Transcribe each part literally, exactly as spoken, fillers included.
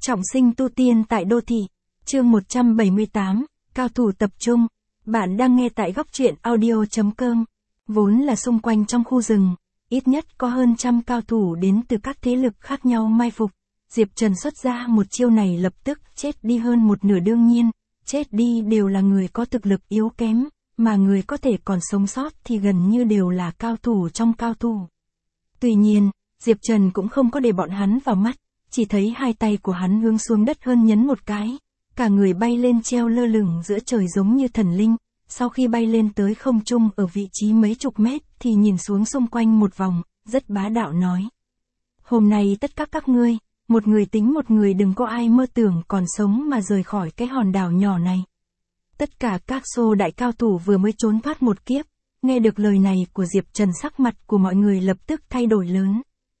Trọng sinh tu tiên tại đô thị. Chương một trăm bảy mươi tám, cao thủ tập trung. Bạn đang nghe tại góc truyện audio chấm com. Vốn là xung quanh trong khu rừng, ít nhất có hơn trăm cao thủ đến từ các thế lực khác nhau mai phục. Diệp Trần xuất ra một chiêu này lập tức chết đi hơn một nửa, đương nhiên, chết đi đều là người có thực lực yếu kém, mà người có thể còn sống sót thì gần như đều là cao thủ trong cao thủ. Tuy nhiên, Diệp Trần cũng không có để bọn hắn vào mắt, chỉ thấy hai tay của hắn hướng xuống đất hơn nhấn một cái, cả người bay lên treo lơ lửng giữa trời giống như thần linh. Sau khi bay lên tới không trung ở vị trí mấy chục mét thì nhìn xuống xung quanh một vòng, rất bá đạo nói: hôm nay tất cả các ngươi, một người tính một người, đừng có ai mơ tưởng còn sống mà rời khỏi cái hòn đảo nhỏ này. Tất cả các xô đại cao thủ vừa mới trốn thoát một kiếp, nghe được lời này của Diệp Trần, sắc mặt của mọi người lập tức thay đổi lớn.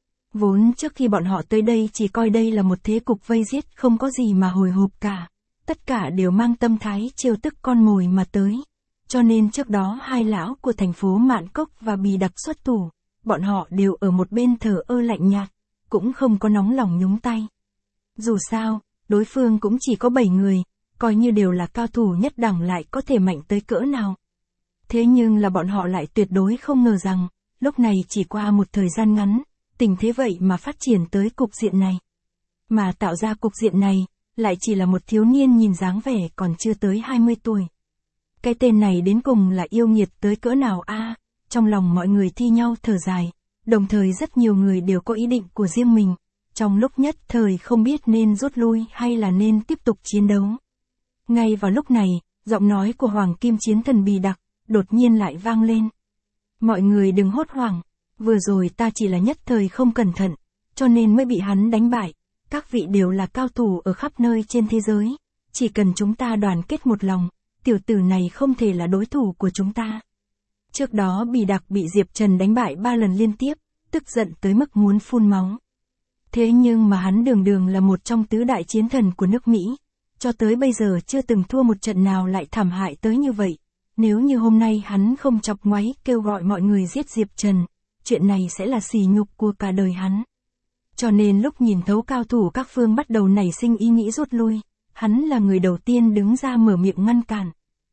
Vốn trước khi bọn họ tới đây chỉ coi đây là một thế cục vây giết, không có gì mà hồi hộp cả. Tất cả đều mang tâm thái trêu tức con mồi mà tới. Cho nên trước đó hai lão của thành phố Mạn Cốc và Bì Đặc xuất thủ, bọn họ đều ở một bên thờ ơ lạnh nhạt, cũng không có nóng lòng nhúng tay. Dù sao, đối phương cũng chỉ có bảy người, coi như đều là cao thủ nhất đẳng lại có thể mạnh tới cỡ nào. Thế nhưng là bọn họ lại tuyệt đối không ngờ rằng, lúc này chỉ qua một thời gian ngắn, tình thế vậy mà phát triển tới cục diện này. Mà tạo ra cục diện này, lại chỉ là một thiếu niên nhìn dáng vẻ còn chưa tới hai mươi tuổi. Cái tên này đến cùng là yêu nghiệt tới cỡ nào a? À, trong lòng mọi người thi nhau thở dài, đồng thời rất nhiều người đều có ý định của riêng mình, trong lúc nhất thời không biết nên rút lui hay là nên tiếp tục chiến đấu. Ngay vào lúc này, giọng nói của Hoàng Kim Chiến Thần Bì Đặc đột nhiên lại vang lên. Mọi người đừng hốt hoảng, vừa rồi ta chỉ là nhất thời không cẩn thận, cho nên mới bị hắn đánh bại. Các vị đều là cao thủ ở khắp nơi trên thế giới, chỉ cần chúng ta đoàn kết một lòng, tiểu tử này không thể là đối thủ của chúng ta. Trước đó Bì Đặc bị Diệp Trần đánh bại ba lần liên tiếp, tức giận tới mức muốn phun máu. Thế nhưng mà hắn đường đường là một trong tứ đại chiến thần của nước Mỹ, cho tới bây giờ chưa từng thua một trận nào lại thảm hại tới như vậy. Nếu như hôm nay hắn không chọc ngoáy kêu gọi mọi người giết Diệp Trần, chuyện này sẽ là sỉ nhục của cả đời hắn. Cho nên lúc nhìn thấu cao thủ các phương bắt đầu nảy sinh ý nghĩ rút lui, hắn là người đầu tiên đứng ra mở miệng ngăn cản.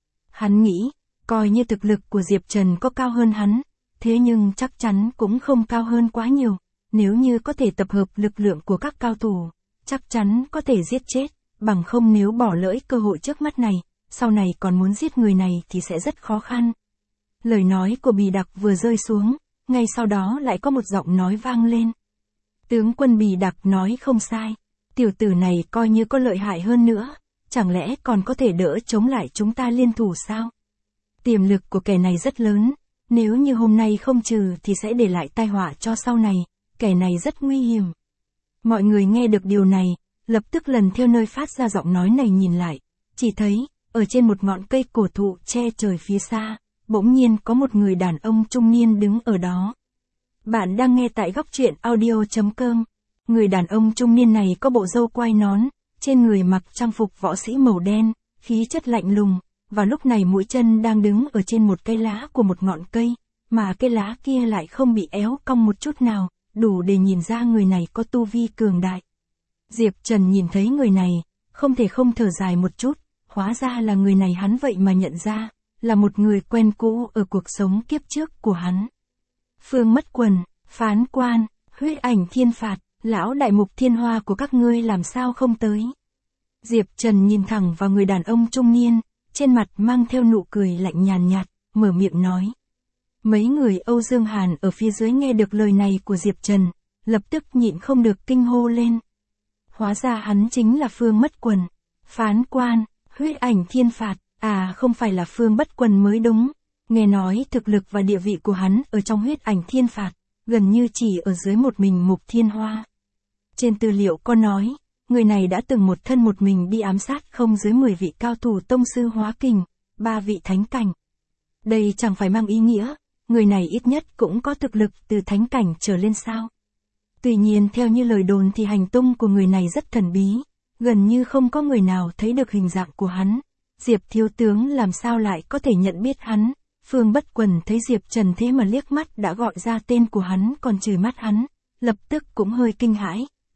Hắn nghĩ, coi như thực lực của Diệp Trần có cao hơn hắn, thế nhưng chắc chắn cũng không cao hơn quá nhiều. Nếu như có thể tập hợp lực lượng của các cao thủ, chắc chắn có thể giết chết, bằng không nếu bỏ lỡ cơ hội trước mắt này, sau này còn muốn giết người này thì sẽ rất khó khăn. Lời nói của Bì Đặc vừa rơi xuống, ngay sau đó lại có một giọng nói vang lên. Tướng quân Bì Đặc nói không sai, tiểu tử này coi như có lợi hại hơn nữa, chẳng lẽ còn có thể đỡ chống lại chúng ta liên thủ sao? Tiềm lực của kẻ này rất lớn, nếu như hôm nay không trừ thì sẽ để lại tai họa cho sau này, kẻ này rất nguy hiểm. Mọi người nghe được điều này, lập tức lần theo nơi phát ra giọng nói này nhìn lại, chỉ thấy, ở trên một ngọn cây cổ thụ che trời phía xa, bỗng nhiên có một người đàn ông trung niên đứng ở đó. Bạn đang nghe tại góc truyện audio chấm com. Người đàn ông trung niên này có bộ râu quai nón, trên người mặc trang phục võ sĩ màu đen, khí chất lạnh lùng, và lúc này mũi chân đang đứng ở trên một cây lá của một ngọn cây, mà cây lá kia lại không bị éo cong một chút nào, đủ để nhìn ra người này có tu vi cường đại. Diệp Trần nhìn thấy người này, không thể không thở dài một chút, hóa ra là người này hắn vậy mà nhận ra, là một người quen cũ ở cuộc sống kiếp trước của hắn. Phương Mất Quần, Phán Quan, Huyết Ảnh Thiên Phạt, lão đại mục thiên hoa của các ngươi làm sao không tới? Diệp Trần nhìn thẳng vào người đàn ông trung niên, trên mặt mang theo nụ cười lạnh nhàn nhạt, mở miệng nói. Mấy người Âu Dương Hàn ở phía dưới nghe được lời này của Diệp Trần, lập tức nhịn không được kinh hô lên. Hóa ra hắn chính là Phương Mất Quần, Phán Quan, Huyết Ảnh Thiên Phạt, à không phải là Phương Bất Quần mới đúng. Nghe nói thực lực và địa vị của hắn ở trong Huyết Ảnh Thiên Phạt, gần như chỉ ở dưới một mình Mục Thiên Hoa. Trên tư liệu có nói, người này đã từng một thân một mình đi ám sát không dưới mười vị cao thủ tông sư hóa kình, ba vị thánh cảnh. Đây chẳng phải mang ý nghĩa, người này ít nhất cũng có thực lực từ thánh cảnh trở lên sao. Tuy nhiên theo như lời đồn thì hành tung của người này rất thần bí, gần như không có người nào thấy được hình dạng của hắn. Diệp thiếu tướng làm sao lại có thể nhận biết hắn? Phương Bất Quần thấy Diệp Trần thế mà liếc mắt đã gọi ra tên của hắn còn chửi mắt hắn, lập tức cũng hơi kinh hãi,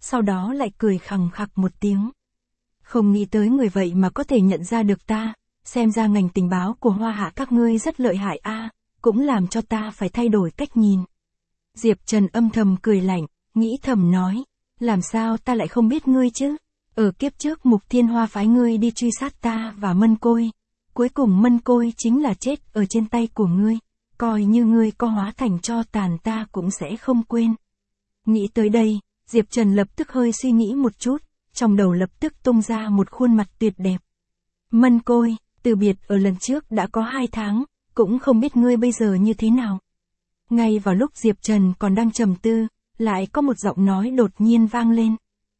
sau đó lại cười khằng khặc một tiếng. Không nghĩ tới người vậy mà có thể nhận ra được ta, xem ra ngành tình báo của Hoa Hạ các ngươi rất lợi hại a, cũng làm cho ta phải thay đổi cách nhìn. Diệp Trần âm thầm cười lạnh, nghĩ thầm nói, làm sao ta lại không biết ngươi chứ? Ở kiếp trước Mục Thiên Hoa phái ngươi đi truy sát ta và Mân Côi, cuối cùng Mân Côi chính là chết ở trên tay của ngươi, coi như ngươi có hóa thành tro tàn ta cũng sẽ không quên. Nghĩ tới đây, Diệp Trần lập tức hơi suy nghĩ một chút, trong đầu lập tức tung ra một khuôn mặt tuyệt đẹp. Mân Côi, từ biệt ở lần trước đã có hai tháng, cũng không biết ngươi bây giờ như thế nào. Ngay vào lúc Diệp Trần còn đang trầm tư, lại có một giọng nói đột nhiên vang lên.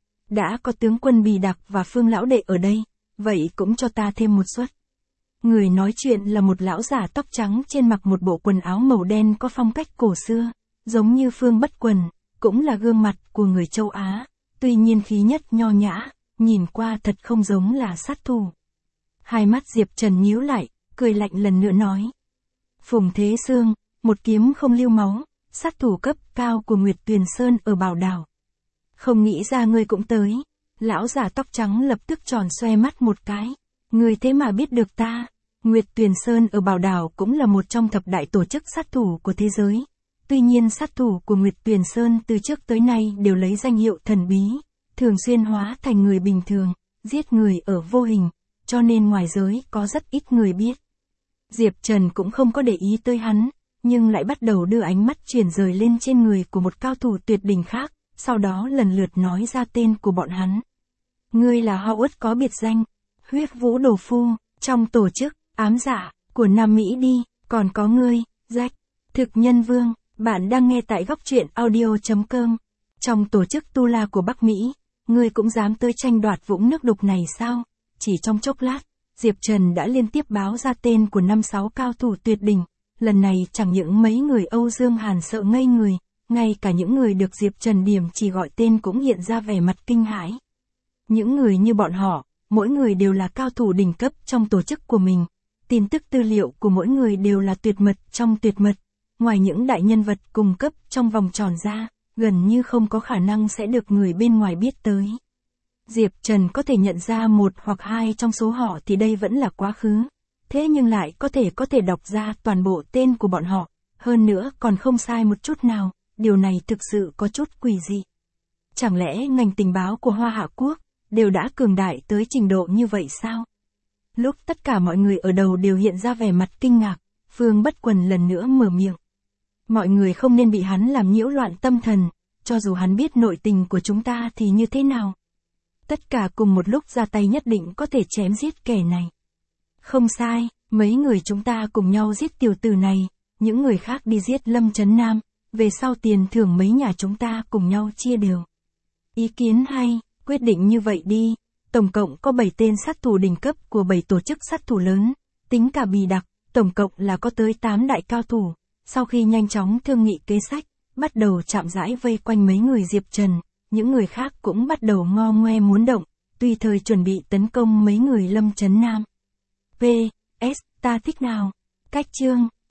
Đã có tướng quân Bì Đặc và Phương lão đệ ở đây, vậy cũng cho ta thêm một suất. Người nói chuyện là một lão giả tóc trắng trên mặc một bộ quần áo màu đen có phong cách cổ xưa, giống như Phương Bất Quần, cũng là gương mặt của người châu Á, tuy nhiên khí nhất nho nhã, nhìn qua thật không giống là sát thủ. Hai mắt Diệp Trần nhíu lại, cười lạnh lần nữa nói. Phùng Thế Sương, một kiếm không lưu máu, sát thủ cấp cao của Nguyệt Tuyền Sơn ở Bảo Đảo. Không nghĩ ra ngươi cũng tới. Lão giả tóc trắng lập tức tròn xoe mắt một cái. Ngươi thế mà biết được ta. Nguyệt Tuyền Sơn ở Bảo Đảo cũng là một trong thập đại tổ chức sát thủ của thế giới. Tuy nhiên sát thủ của Nguyệt Tuyền Sơn từ trước tới nay đều lấy danh hiệu thần bí, thường xuyên hóa thành người bình thường, giết người ở vô hình, cho nên ngoài giới có rất ít người biết. Diệp Trần cũng không có để ý tới hắn, nhưng lại bắt đầu đưa ánh mắt chuyển rời lên trên người của một cao thủ tuyệt đỉnh khác, sau đó lần lượt nói ra tên của bọn hắn. Ngươi là Howard có biệt danh, Huyết Vũ Đồ Phu, trong tổ chức, ám dạ, của Nam Mỹ đi, còn có ngươi, Jack, Thực Nhân Vương, bạn đang nghe tại góc truyện audio chấm com. Trong tổ chức Tu La của Bắc Mỹ, ngươi cũng dám tới tranh đoạt vũng nước đục này sao? Chỉ trong chốc lát, Diệp Trần đã liên tiếp báo ra tên của năm sáu cao thủ tuyệt đỉnh. Lần này chẳng những mấy người Âu Dương Hàn sợ ngây người, ngay cả những người được Diệp Trần điểm chỉ gọi tên cũng hiện ra vẻ mặt kinh hãi. Những người như bọn họ, mỗi người đều là cao thủ đỉnh cấp trong tổ chức của mình. Tin tức tư liệu của mỗi người đều là tuyệt mật trong tuyệt mật. Ngoài những đại nhân vật cung cấp trong vòng tròn ra, gần như không có khả năng sẽ được người bên ngoài biết tới. Diệp Trần có thể nhận ra một hoặc hai trong số họ thì đây vẫn là quá khứ. Thế nhưng lại có thể có thể đọc ra toàn bộ tên của bọn họ, hơn nữa còn không sai một chút nào, điều này thực sự có chút quỷ dị. Chẳng lẽ ngành tình báo của Hoa Hạ Quốc đều đã cường đại tới trình độ như vậy sao? Lúc tất cả mọi người ở đầu đều hiện ra vẻ mặt kinh ngạc, Phương Bất Quần lần nữa mở miệng. Mọi người không nên bị hắn làm nhiễu loạn tâm thần, cho dù hắn biết nội tình của chúng ta thì như thế nào. Tất cả cùng một lúc ra tay nhất định có thể chém giết kẻ này. Không sai, mấy người chúng ta cùng nhau giết tiểu tử này, những người khác đi giết Lâm Trấn Nam, về sau tiền thưởng mấy nhà chúng ta cùng nhau chia đều. Ý kiến hay, quyết định như vậy đi, tổng cộng có bảy tên sát thủ đỉnh cấp của bảy tổ chức sát thủ lớn, tính cả Bì Đặc, tổng cộng là có tới tám đại cao thủ. Sau khi nhanh chóng thương nghị kế sách, bắt đầu chạm rãi vây quanh mấy người Diệp Trần, những người khác cũng bắt đầu ngo ngoe muốn động, tùy thời chuẩn bị tấn công mấy người Lâm Trấn Nam. P. S. Ta thích nào? Cách chương